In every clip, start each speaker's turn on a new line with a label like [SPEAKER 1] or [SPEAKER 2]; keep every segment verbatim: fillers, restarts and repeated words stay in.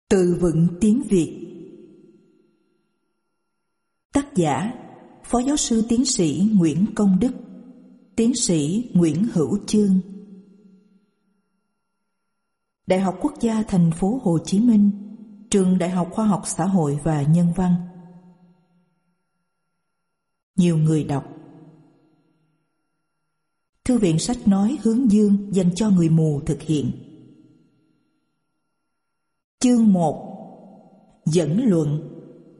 [SPEAKER 1] Từ vựng tiếng Việt. Tác giả: Phó giáo sư tiến sĩ Nguyễn Công Đức, tiến sĩ Nguyễn Hữu Chương. Đại học Quốc gia Thành phố Hồ Chí Minh, Trường Đại học Khoa học Xã hội và Nhân văn. Nhiều người đọc. Thư viện sách nói Hướng Dương dành cho người mù thực hiện. Chương một. Dẫn luận.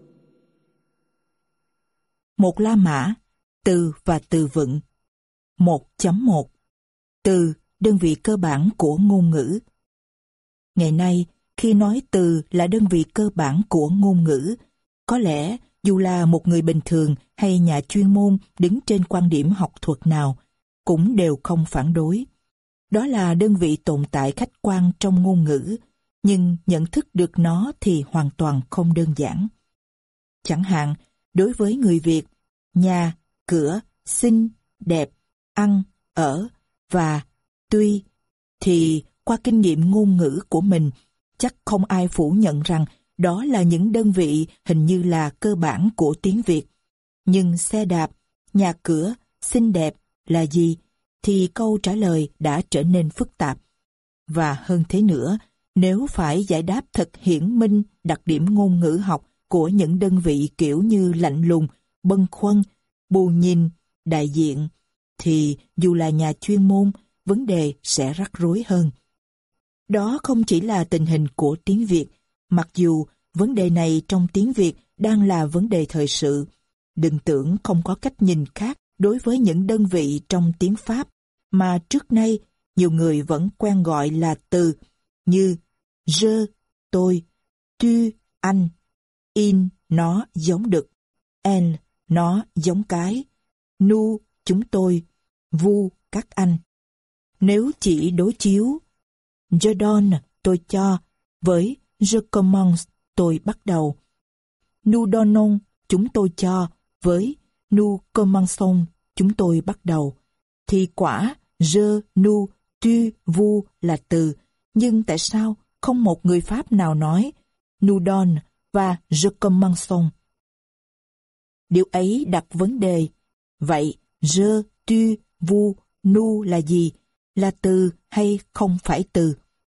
[SPEAKER 1] Một La Mã, từ và từ vựng. một chấm một. Từ, đơn vị cơ bản của ngôn ngữ. Ngày nay, khi nói từ là đơn vị cơ bản của ngôn ngữ, có lẽ dù là một người bình thường hay nhà chuyên môn đứng trên quan điểm học thuật nào, cũng đều không phản đối. Đó là đơn vị tồn tại khách quan trong ngôn ngữ, nhưng nhận thức được nó thì hoàn toàn không đơn giản. Chẳng hạn, đối với người Việt, nhà, cửa, xinh, đẹp, ăn, ở và tuy, thì qua kinh nghiệm ngôn ngữ của mình, chắc không ai phủ nhận rằng đó là những đơn vị hình như là cơ bản của tiếng Việt. Nhưng xe đạp, nhà cửa, xinh đẹp là gì? Thì câu trả lời đã trở nên phức tạp. Và hơn thế nữa, nếu phải giải đáp thật hiển minh đặc điểm ngôn ngữ học của những đơn vị kiểu như lạnh lùng, bâng khuâng, bù nhìn, đại diện, thì dù là nhà chuyên môn, vấn đề sẽ rắc rối hơn. Đó không chỉ là tình hình của tiếng Việt, mặc dù vấn đề này trong tiếng Việt đang là vấn đề thời sự. Đừng tưởng không có cách nhìn khác đối với những đơn vị trong tiếng Pháp, mà trước nay nhiều người vẫn quen gọi là từ, như je, tôi, tu, anh, in, nó giống đực, en, nó giống cái, nu, chúng tôi, vu, các anh. Nếu chỉ đối chiếu je donne, tôi cho, với je commence, tôi bắt đầu, nous donnons, chúng tôi cho, với nous commençons, chúng tôi bắt đầu, thì quả je, nous, tu, vous là từ, nhưng tại sao không một người Pháp nào nói nous donne và je commençons? Điều ấy đặt vấn đề, vậy je, tu, vous, nous là gì? Là từ hay không phải từ?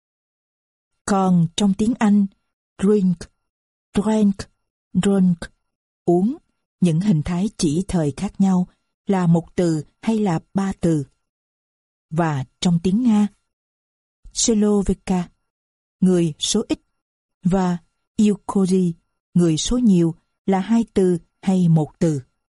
[SPEAKER 1] Còn trong tiếng Anh, drink, drank, drunk, uống, những hình thái chỉ thời khác nhau, là một từ hay là ba từ? Và trong tiếng Nga, Člověka, người số ít, và Iukoji, người số nhiều, là hai từ hay một từ?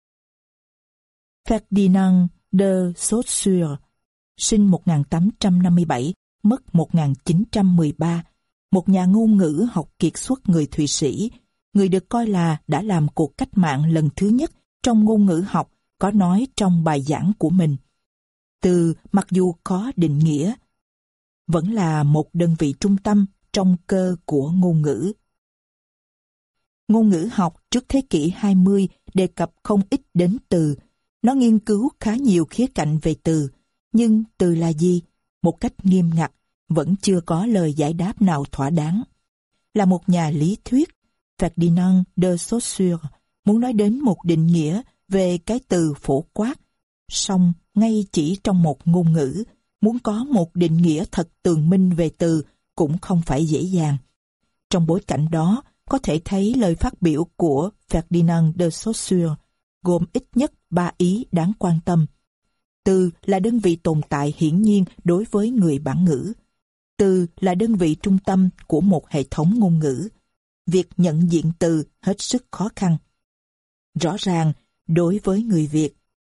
[SPEAKER 1] Ferdinand de Saussure, sinh một nghìn tám trăm năm mươi bảy, mất một nghìn chín trăm mười ba, một nhà ngôn ngữ học kiệt xuất người Thụy Sĩ, người được coi là đã làm cuộc cách mạng lần thứ nhất trong ngôn ngữ học, có nói trong bài giảng của mình. Từ mặc dù có định nghĩa, vẫn là một đơn vị trung tâm trong cơ của ngôn ngữ. Ngôn ngữ học trước thế kỷ hai mươi đề cập không ít đến từ. Nó nghiên cứu khá nhiều khía cạnh về từ, nhưng từ là gì? Một cách nghiêm ngặt, vẫn chưa có lời giải đáp nào thỏa đáng. Là một nhà lý thuyết, Ferdinand de Saussure muốn nói đến một định nghĩa về cái từ phổ quát, song ngay chỉ trong một ngôn ngữ, muốn có một định nghĩa thật tường minh về từ cũng không phải dễ dàng. Trong bối cảnh đó, có thể thấy lời phát biểu của Ferdinand de Saussure gồm ít nhất ba ý đáng quan tâm. Từ là đơn vị tồn tại hiển nhiên đối với người bản ngữ. Từ là đơn vị trung tâm của một hệ thống ngôn ngữ. Việc nhận diện từ hết sức khó khăn. Rõ ràng, đối với người Việt,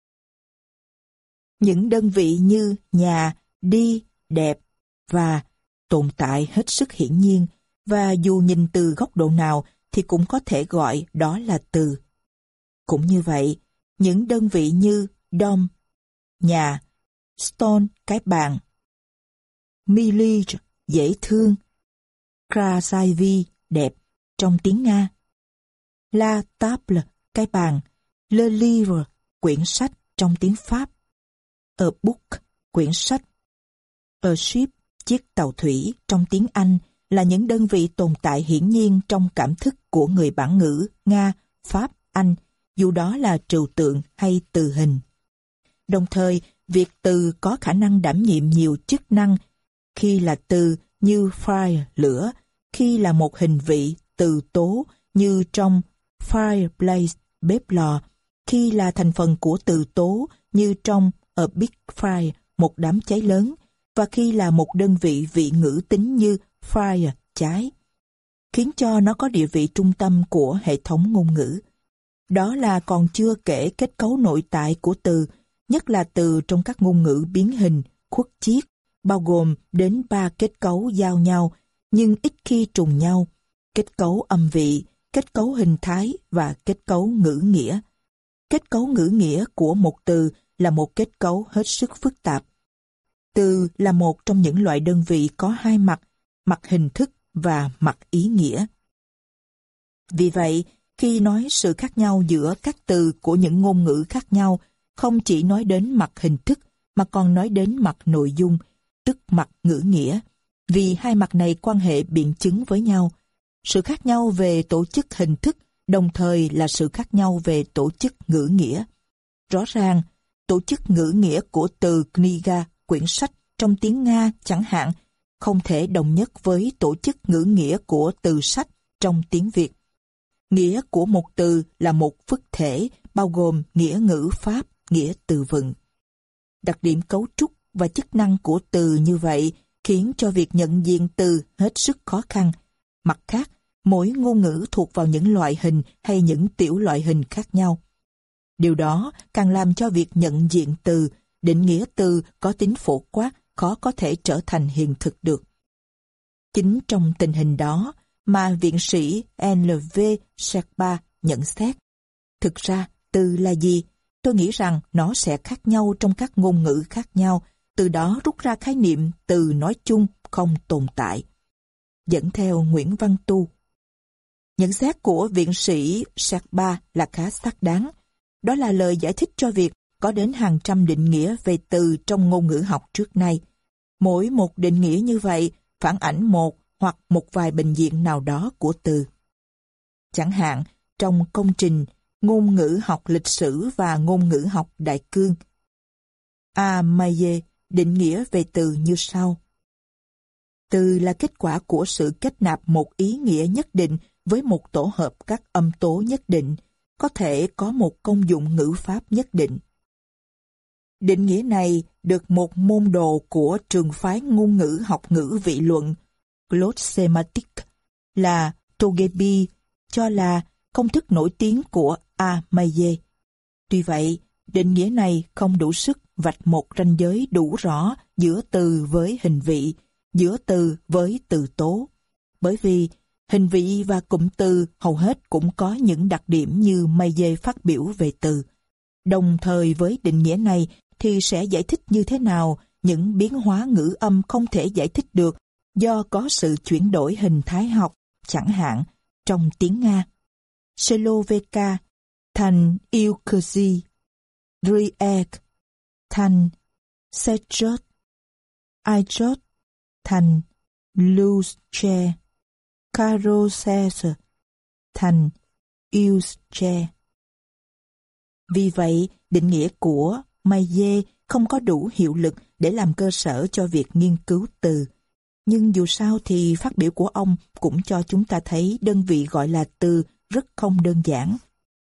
[SPEAKER 1] những đơn vị như nhà, đi, đẹp và tồn tại hết sức hiển nhiên, và dù nhìn từ góc độ nào thì cũng có thể gọi đó là từ. Cũng như vậy, những đơn vị như dom, nhà, stone, cái bàn, milige, dễ thương, krasivy, đẹp, trong tiếng Nga, la table, cái bàn, le livre, quyển sách, trong tiếng Pháp, a book, quyển sách, a ship, chiếc tàu thủy, trong tiếng Anh là những đơn vị tồn tại hiển nhiên trong cảm thức của người bản ngữ Nga, Pháp, Anh, dù đó là trừu tượng hay từ hình. Đồng thời, việc từ có khả năng đảm nhiệm nhiều chức năng, khi là từ như fire, lửa, khi là một hình vị, từ tố như trong fireplace, bếp lò, khi là thành phần của từ tố như trong a big fire, một đám cháy lớn, và khi là một đơn vị vị ngữ tính như fire, cháy, khiến cho nó có địa vị trung tâm của hệ thống ngôn ngữ. Đó là còn chưa kể kết cấu nội tại của từ, nhất là từ trong các ngôn ngữ biến hình, khuất chiết, bao gồm đến ba kết cấu giao nhau, nhưng ít khi trùng nhau, kết cấu âm vị, kết cấu hình thái và kết cấu ngữ nghĩa. Kết cấu ngữ nghĩa của một từ là một kết cấu hết sức phức tạp. Từ là một trong những loại đơn vị có hai mặt, mặt hình thức và mặt ý nghĩa. Vì vậy, khi nói sự khác nhau giữa các từ của những ngôn ngữ khác nhau, không chỉ nói đến mặt hình thức, mà còn nói đến mặt nội dung, tức mặt ngữ nghĩa, vì hai mặt này quan hệ biện chứng với nhau. Sự khác nhau về tổ chức hình thức đồng thời là sự khác nhau về tổ chức ngữ nghĩa. Rõ ràng, tổ chức ngữ nghĩa của từ kniga, quyển sách trong tiếng Nga chẳng hạn, không thể đồng nhất với tổ chức ngữ nghĩa của từ sách trong tiếng Việt. Nghĩa của một từ là một phức thể, bao gồm nghĩa ngữ pháp, nghĩa từ vựng. Đặc điểm cấu trúc và chức năng của từ như vậy khiến cho việc nhận diện từ hết sức khó khăn. Mặt khác, mỗi ngôn ngữ thuộc vào những loại hình hay những tiểu loại hình khác nhau. Điều đó càng làm cho việc nhận diện từ, định nghĩa từ có tính phổ quát, khó có thể trở thành hiện thực được. Chính trong tình hình đó mà viện sĩ en lờ vê Sherpa nhận xét. Thực ra, từ là gì? Tôi nghĩ rằng nó sẽ khác nhau trong các ngôn ngữ khác nhau, từ đó rút ra khái niệm từ nói chung không tồn tại. Dẫn theo Nguyễn Văn Tu. Nhận xét của viện sĩ Sherpa là khá xác đáng. Đó là lời giải thích cho việc có đến hàng trăm định nghĩa về từ trong ngôn ngữ học trước nay. Mỗi một định nghĩa như vậy phản ảnh một hoặc một vài bệnh viện nào đó của từ. Chẳng hạn, trong công trình Ngôn ngữ học lịch sử và ngôn ngữ học đại cương, A. Maye định nghĩa về từ như sau. Từ là kết quả của sự kết nạp một ý nghĩa nhất định với một tổ hợp các âm tố nhất định, có thể có một công dụng ngữ pháp nhất định. Định nghĩa này được một môn đồ của trường phái ngôn ngữ học ngữ vị luận Glossematic là Togebi cho là công thức nổi tiếng của A. Maye. Tuy vậy, định nghĩa này không đủ sức vạch một ranh giới đủ rõ giữa từ với hình vị, giữa từ với từ tố. Bởi vì hình vị và cụm từ hầu hết cũng có những đặc điểm như Maye phát biểu về từ. Đồng thời với định nghĩa này thì sẽ giải thích như thế nào những biến hóa ngữ âm không thể giải thích được do có sự chuyển đổi hình thái học, chẳng hạn trong tiếng Nga. Sloveka thành Euclid, Riek thành Sejot, Ijot thành Luce, Karoses thành Usche. Vì vậy, định nghĩa của Maye không có đủ hiệu lực để làm cơ sở cho việc nghiên cứu từ. Nhưng dù sao thì phát biểu của ông cũng cho chúng ta thấy đơn vị gọi là từ rất không đơn giản.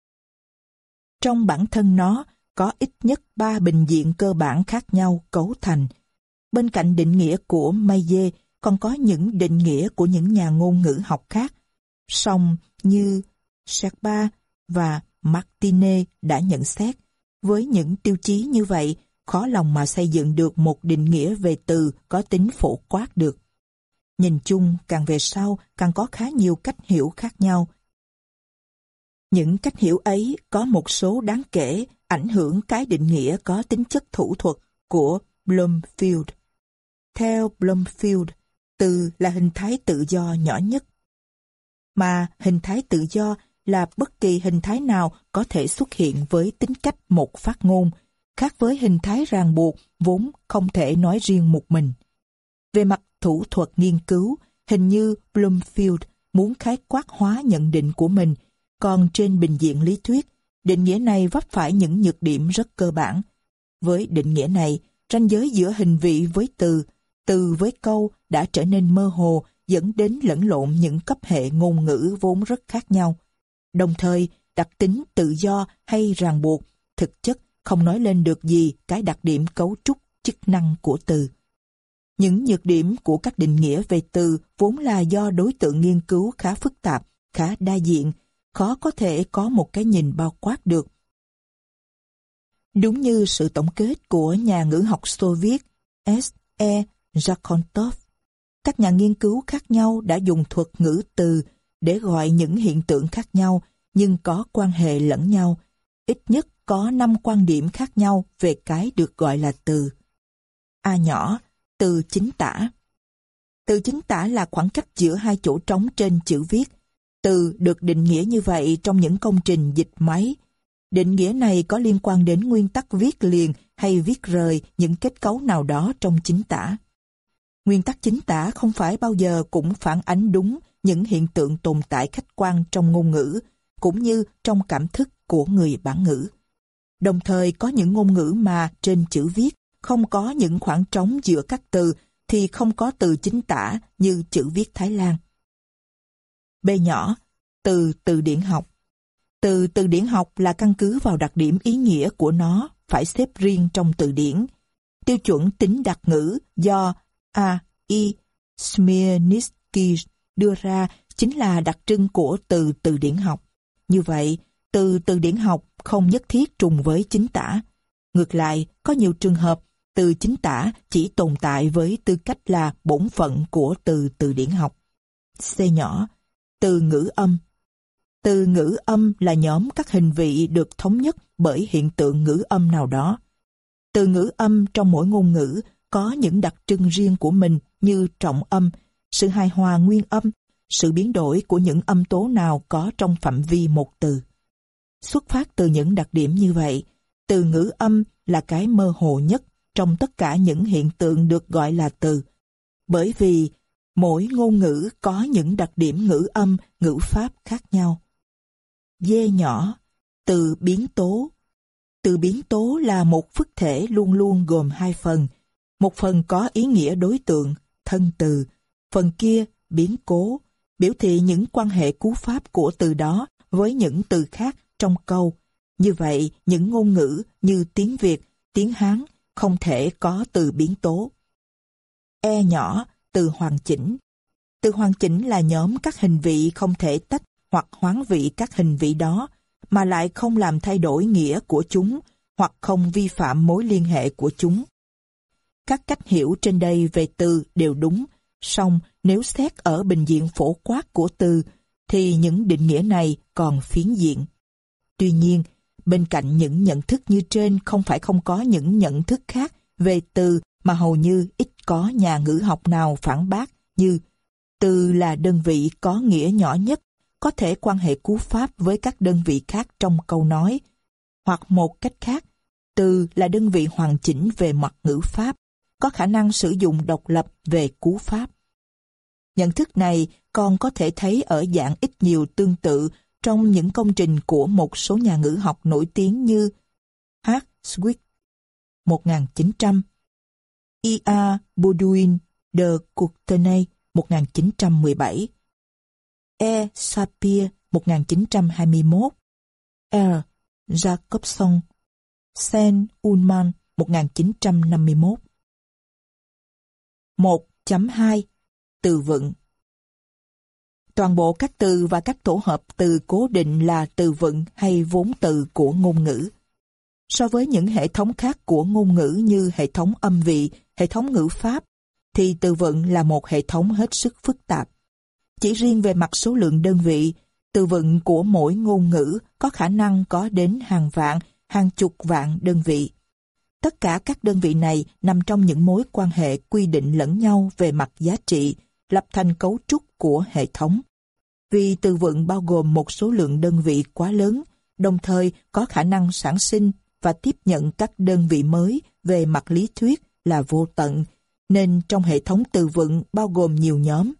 [SPEAKER 1] Trong bản thân nó có ít nhất ba bình diện cơ bản khác nhau cấu thành. Bên cạnh định nghĩa của Maye còn có những định nghĩa của những nhà ngôn ngữ học khác, song như Sherpa và Martine đã nhận xét. Với những tiêu chí như vậy, khó lòng mà xây dựng được một định nghĩa về từ có tính phổ quát được. Nhìn chung, càng về sau, càng có khá nhiều cách hiểu khác nhau. Những cách hiểu ấy có một số đáng kể ảnh hưởng cái định nghĩa có tính chất thủ thuật của Bloomfield. Theo Bloomfield, từ là hình thái tự do nhỏ nhất. Mà hình thái tự do là bất kỳ hình thái nào có thể xuất hiện với tính cách một phát ngôn, khác với hình thái ràng buộc vốn không thể nói riêng một mình. Về mặt thủ thuật nghiên cứu, Hình như Bloomfield muốn khái quát hóa nhận định của mình, còn trên bình diện lý thuyết, định nghĩa này vấp phải những nhược điểm rất cơ bản. Với định nghĩa này, ranh giới giữa hình vị với từ, từ với câu đã trở nên mơ hồ, dẫn đến lẫn lộn những cấp hệ ngôn ngữ vốn rất khác nhau. Đồng thời, đặc tính tự do hay ràng buộc, thực chất không nói lên được gì cái đặc điểm cấu trúc chức năng của từ. Những nhược điểm của các định nghĩa về từ vốn là do đối tượng nghiên cứu khá phức tạp, khá đa diện, khó có thể có một cái nhìn bao quát được. Đúng như sự tổng kết của nhà ngữ học Xô Viết S E Zakhontov, các nhà nghiên cứu khác nhau đã dùng thuật ngữ từ để gọi những hiện tượng khác nhau nhưng có quan hệ lẫn nhau. Ít nhất có năm quan điểm khác nhau về cái được gọi là từ. A nhỏ, từ chính tả. Từ chính tả là khoảng cách giữa hai chỗ trống trên chữ viết. Từ được định nghĩa như vậy trong những công trình dịch máy. Định nghĩa này có liên quan đến nguyên tắc viết liền hay viết rời những kết cấu nào đó trong chính tả. Nguyên tắc chính tả không phải bao giờ cũng phản ánh đúng những hiện tượng tồn tại khách quan trong ngôn ngữ, cũng như trong cảm thức của người bản ngữ. Đồng thời có những ngôn ngữ mà trên chữ viết không có những khoảng trống giữa các từ thì không có từ chính tả như chữ viết Thái Lan. B nhỏ, từ từ điển học. Từ từ điển học là căn cứ vào đặc điểm ý nghĩa của nó phải xếp riêng trong từ điển. Tiêu chuẩn tính đặc ngữ do A. I. Smirnitsky đưa ra chính là đặc trưng của từ từ điển học. Như vậy, từ từ điển học không nhất thiết trùng với chính tả. Ngược lại, có nhiều trường hợp từ chính tả chỉ tồn tại với tư cách là bổn phận của từ từ điển học. C nhỏ, từ ngữ âm. Từ ngữ âm là nhóm các hình vị được thống nhất bởi hiện tượng ngữ âm nào đó. Từ ngữ âm trong mỗi ngôn ngữ có những đặc trưng riêng của mình như trọng âm, sự hài hòa nguyên âm, sự biến đổi của những âm tố nào có trong phạm vi một từ. Xuất phát từ những đặc điểm như vậy, từ ngữ âm là cái mơ hồ nhất trong tất cả những hiện tượng được gọi là từ. Bởi vì mỗi ngôn ngữ có những đặc điểm ngữ âm, ngữ pháp khác nhau. D nhỏ, từ biến tố. Từ biến tố là một phức thể luôn luôn gồm hai phần. Một phần có ý nghĩa đối tượng, thân từ. Phần kia, biến cố, biểu thị những quan hệ cú pháp của từ đó với những từ khác trong câu. Như vậy, những ngôn ngữ như tiếng Việt, tiếng Hán không thể có từ biến tố. E nhỏ, từ hoàn chỉnh. Từ hoàn chỉnh là nhóm các hình vị không thể tách hoặc hoán vị các hình vị đó, mà lại không làm thay đổi nghĩa của chúng, hoặc không vi phạm mối liên hệ của chúng. Các cách hiểu trên đây về từ đều đúng, song nếu xét ở bình diện phổ quát của từ, thì những định nghĩa này còn phiến diện. Tuy nhiên, bên cạnh những nhận thức như trên không phải không có những nhận thức khác về từ mà hầu như ít có nhà ngữ học nào phản bác, như từ là đơn vị có nghĩa nhỏ nhất, có thể quan hệ cú pháp với các đơn vị khác trong câu nói. Hoặc một cách khác, từ là đơn vị hoàn chỉnh về mặt ngữ pháp, có khả năng sử dụng độc lập về cú pháp. Nhận thức này còn có thể thấy ở dạng ít nhiều tương tự trong những công trình của một số nhà ngữ học nổi tiếng như H. Swift một nghìn chín trăm, E. A. Baudouin de Courtenay một nghìn chín trăm mười bảy, E. Sapir một nghìn chín trăm hai mươi mốt, R. Jacobson, Saint Ullman một nghìn chín trăm năm mươi mốt. một chấm hai Từ vựng. Toàn bộ các từ và các tổ hợp từ cố định là từ vựng hay vốn từ của ngôn ngữ. So với những hệ thống khác của ngôn ngữ như hệ thống âm vị, hệ thống ngữ pháp, thì từ vựng là một hệ thống hết sức phức tạp. Chỉ riêng về mặt số lượng đơn vị, từ vựng của mỗi ngôn ngữ có khả năng có đến hàng vạn, hàng chục vạn đơn vị. Tất cả các đơn vị này nằm trong những mối quan hệ quy định lẫn nhau về mặt giá trị, lập thành cấu trúc của hệ thống. Vì từ vựng bao gồm một số lượng đơn vị quá lớn, đồng thời có khả năng sản sinh và tiếp nhận các đơn vị mới về mặt lý thuyết là vô tận, nên trong hệ thống từ vựng bao gồm nhiều nhóm.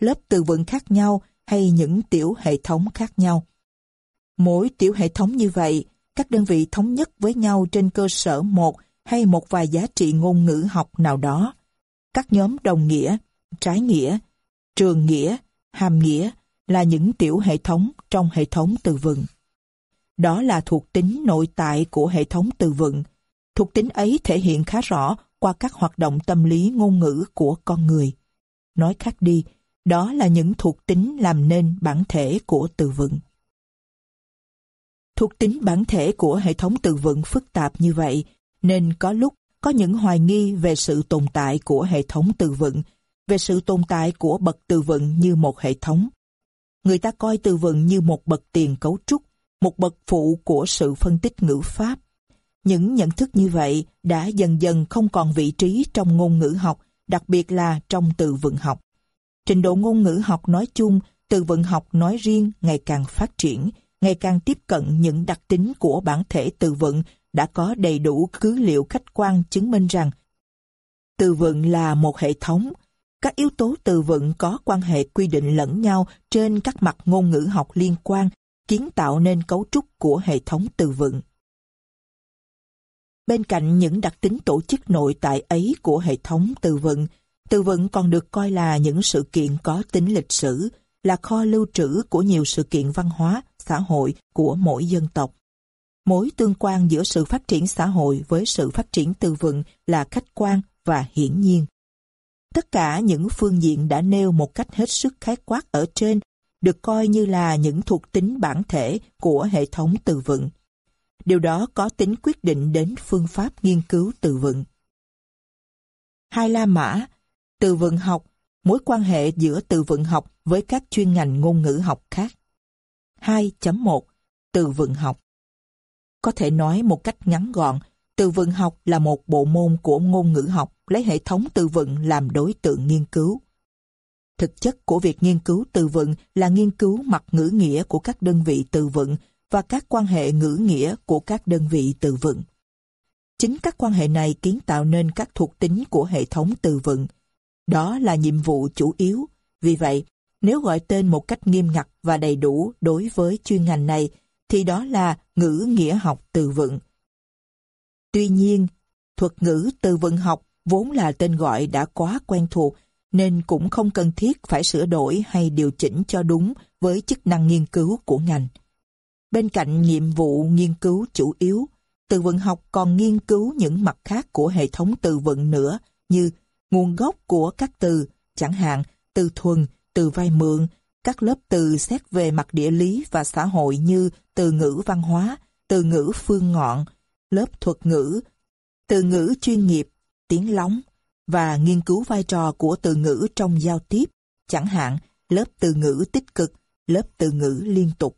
[SPEAKER 1] lớp từ vựng khác nhau hay những tiểu hệ thống khác nhau. Mỗi tiểu hệ thống như vậy, các đơn vị thống nhất với nhau trên cơ sở một hay một vài giá trị ngôn ngữ học nào đó. Các nhóm đồng nghĩa, trái nghĩa, trường nghĩa, hàm nghĩa là những tiểu hệ thống trong hệ thống từ vựng. Đó là thuộc tính nội tại của hệ thống từ vựng. Thuộc tính ấy thể hiện khá rõ qua các hoạt động tâm lý ngôn ngữ của con người. Nói khác đi, đó là những thuộc tính làm nên bản thể của từ vựng. Thuộc tính bản thể của hệ thống từ vựng phức tạp như vậy, nên có lúc có những hoài nghi về sự tồn tại của hệ thống từ vựng, về sự tồn tại của bậc từ vựng như một hệ thống. Người ta coi từ vựng như một bậc tiền cấu trúc, một bậc phụ của sự phân tích ngữ pháp. Những nhận thức như vậy đã dần dần không còn vị trí trong ngôn ngữ học, đặc biệt là trong từ vựng học. Trình độ ngôn ngữ học nói chung, từ vựng học nói riêng ngày càng phát triển, ngày càng tiếp cận những đặc tính của bản thể từ vựng, đã có đầy đủ cứ liệu khách quan chứng minh rằng từ vựng là một hệ thống. Các yếu tố từ vựng có quan hệ quy định lẫn nhau trên các mặt ngôn ngữ học liên quan, kiến tạo nên cấu trúc của hệ thống từ vựng. Bên cạnh những đặc tính tổ chức nội tại ấy của hệ thống từ vựng, từ vựng còn được coi là những sự kiện có tính lịch sử, là kho lưu trữ của nhiều sự kiện văn hóa, xã hội của mỗi dân tộc. Mối tương quan giữa sự phát triển xã hội với sự phát triển từ vựng là khách quan và hiển nhiên. Tất cả những phương diện đã nêu một cách hết sức khái quát ở trên được coi như là những thuộc tính bản thể của hệ thống từ vựng. Điều đó có tính quyết định đến phương pháp nghiên cứu từ vựng. Hai La Mã, từ vựng học, mối quan hệ giữa từ vựng học với các chuyên ngành ngôn ngữ học khác. hai chấm một. Từ vựng học. Có thể nói một cách ngắn gọn, từ vựng học là một bộ môn của ngôn ngữ học lấy hệ thống từ vựng làm đối tượng nghiên cứu. Thực chất của việc nghiên cứu từ vựng là nghiên cứu mặt ngữ nghĩa của các đơn vị từ vựng và các quan hệ ngữ nghĩa của các đơn vị từ vựng. Chính các quan hệ này kiến tạo nên các thuộc tính của hệ thống từ vựng. Đó là nhiệm vụ chủ yếu. Vì vậy, nếu gọi tên một cách nghiêm ngặt và đầy đủ đối với chuyên ngành này, thì đó là ngữ nghĩa học từ vựng. Tuy nhiên, thuật ngữ từ vựng học vốn là tên gọi đã quá quen thuộc, nên cũng không cần thiết phải sửa đổi hay điều chỉnh cho đúng với chức năng nghiên cứu của ngành. Bên cạnh nhiệm vụ nghiên cứu chủ yếu, từ vựng học còn nghiên cứu những mặt khác của hệ thống từ vựng nữa, như nguồn gốc của các từ, chẳng hạn từ thuần, từ vay mượn, các lớp từ xét về mặt địa lý và xã hội như từ ngữ văn hóa, từ ngữ phương ngọn, lớp thuật ngữ, từ ngữ chuyên nghiệp, tiếng lóng, và nghiên cứu vai trò của từ ngữ trong giao tiếp, chẳng hạn lớp từ ngữ tích cực, lớp từ ngữ liên tục.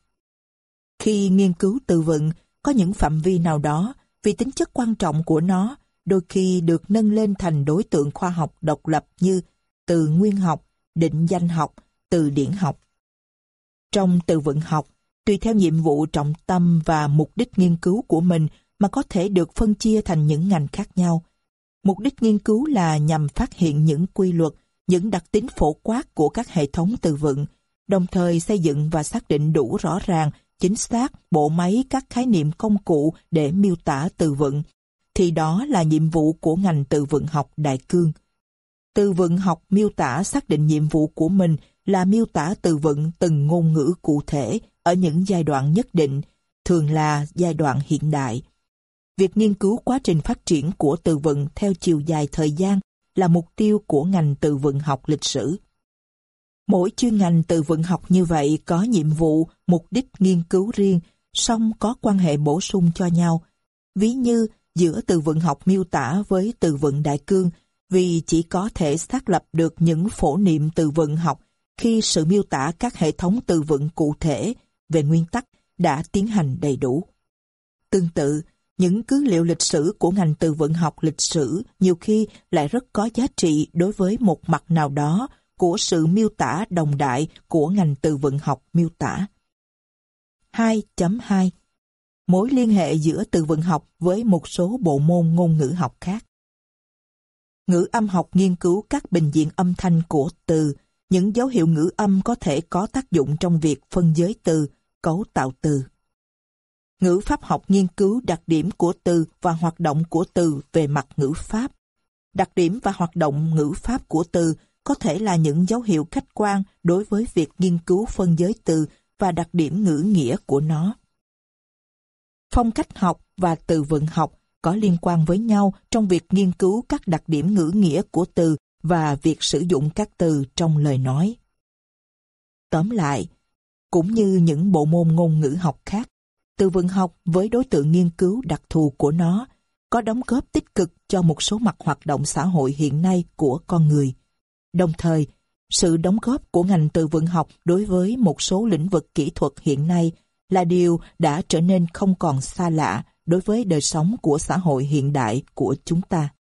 [SPEAKER 1] Khi nghiên cứu từ vựng, có những phạm vi nào đó, vì tính chất quan trọng của nó, đôi khi được nâng lên thành đối tượng khoa học độc lập như từ nguyên học, định danh học, từ điển học. Trong từ vựng học, tùy theo nhiệm vụ trọng tâm và mục đích nghiên cứu của mình mà có thể được phân chia thành những ngành khác nhau. Mục đích nghiên cứu là nhằm phát hiện những quy luật, những đặc tính phổ quát của các hệ thống từ vựng, đồng thời xây dựng và xác định đủ rõ ràng, chính xác bộ máy các khái niệm công cụ để miêu tả từ vựng, thì đó là nhiệm vụ của ngành từ vựng học đại cương. Từ vựng học miêu tả xác định nhiệm vụ của mình là miêu tả từ vựng từng ngôn ngữ cụ thể ở những giai đoạn nhất định, thường là giai đoạn hiện đại. Việc nghiên cứu quá trình phát triển của từ vựng theo chiều dài thời gian là mục tiêu của ngành từ vựng học lịch sử. Mỗi chuyên ngành từ vựng học như vậy có nhiệm vụ, mục đích nghiên cứu riêng, song có quan hệ bổ sung cho nhau. Ví như giữa từ vựng học miêu tả với từ vựng đại cương, vì chỉ có thể xác lập được những phổ niệm từ vựng học khi sự miêu tả các hệ thống từ vựng cụ thể, về nguyên tắc, đã tiến hành đầy đủ. Tương tự, những cứ liệu lịch sử của ngành từ vựng học lịch sử nhiều khi lại rất có giá trị đối với một mặt nào đó của sự miêu tả đồng đại của ngành từ vựng học miêu tả. hai chấm hai. Mối liên hệ giữa từ vựng học với một số bộ môn ngôn ngữ học khác. Ngữ âm học nghiên cứu các bình diện âm thanh của từ, những dấu hiệu ngữ âm có thể có tác dụng trong việc phân giới từ, cấu tạo từ. Ngữ pháp học nghiên cứu đặc điểm của từ và hoạt động của từ về mặt ngữ pháp. Đặc điểm và hoạt động ngữ pháp của từ có thể là những dấu hiệu khách quan đối với việc nghiên cứu phân giới từ và đặc điểm ngữ nghĩa của nó. Phong cách học và từ vựng học có liên quan với nhau trong việc nghiên cứu các đặc điểm ngữ nghĩa của từ và việc sử dụng các từ trong lời nói. Tóm lại, cũng như những bộ môn ngôn ngữ học khác, từ vựng học với đối tượng nghiên cứu đặc thù của nó có đóng góp tích cực cho một số mặt hoạt động xã hội hiện nay của con người. Đồng thời, sự đóng góp của ngành từ vựng học đối với một số lĩnh vực kỹ thuật hiện nay là điều đã trở nên không còn xa lạ đối với đời sống của xã hội hiện đại của chúng ta.